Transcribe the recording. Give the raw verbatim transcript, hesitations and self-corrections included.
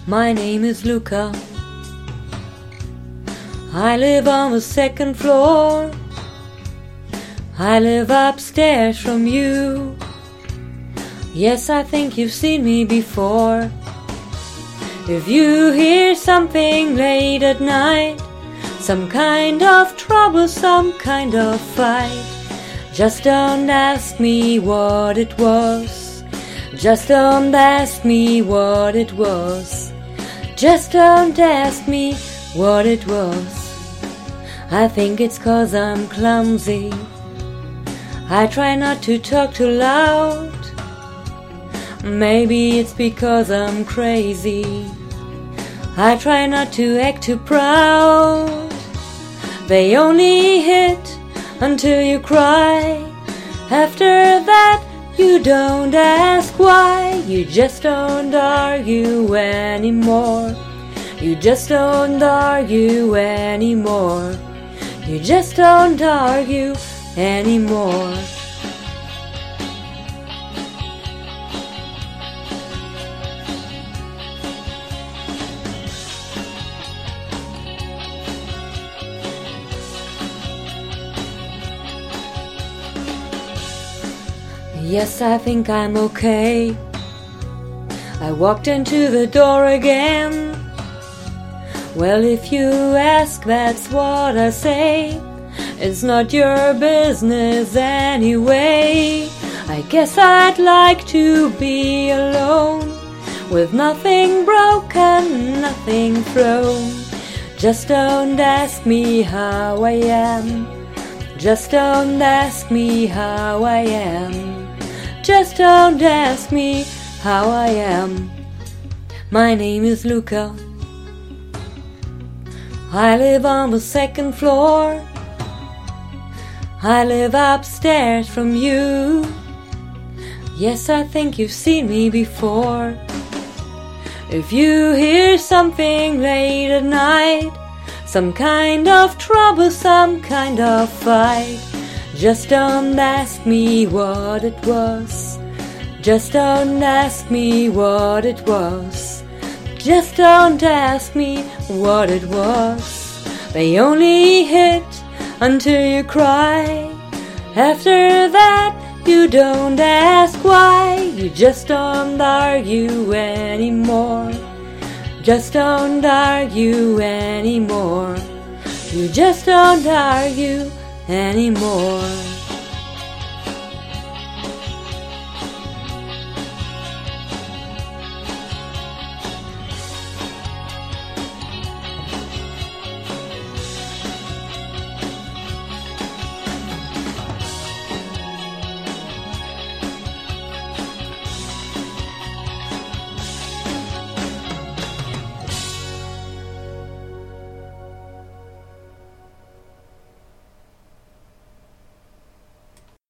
My name is Luca. I live on the second floor. I live upstairs from you. Yes, I think you've seen me before. If you hear something late at night, some kind of trouble, some kind of fight, just don't ask me what it was. Just don't ask me what it was. Just don't ask me what it was. I think it's 'cause I'm clumsy. I try not to talk too loud. Maybe it's because I'm crazy. I try not to act too proud. They only hit until you cry. After that, you don't ask why. You just don't argue anymore. You just don't argue anymore. You just don't argue anymore. Yes, I think I'm okay. I walked into the door again. Well, if you ask, that's what I say. It's not your business anyway. I guess I'd like to be alone, with nothing broken, nothing thrown. Just don't ask me how I am. Just don't ask me how I am. Just don't ask me how I am. My name is Luca. I live on the second floor. I live upstairs from you. Yes, I think you've seen me before. If you hear something late at night, some kind of trouble, some kind of fight, just don't ask me what it was. Just don't ask me what it was. Just don't ask me what it was. They only hit until you cry. After that, you don't ask why. You just don't argue anymore. Just don't argue anymore. You just don't argue anymore.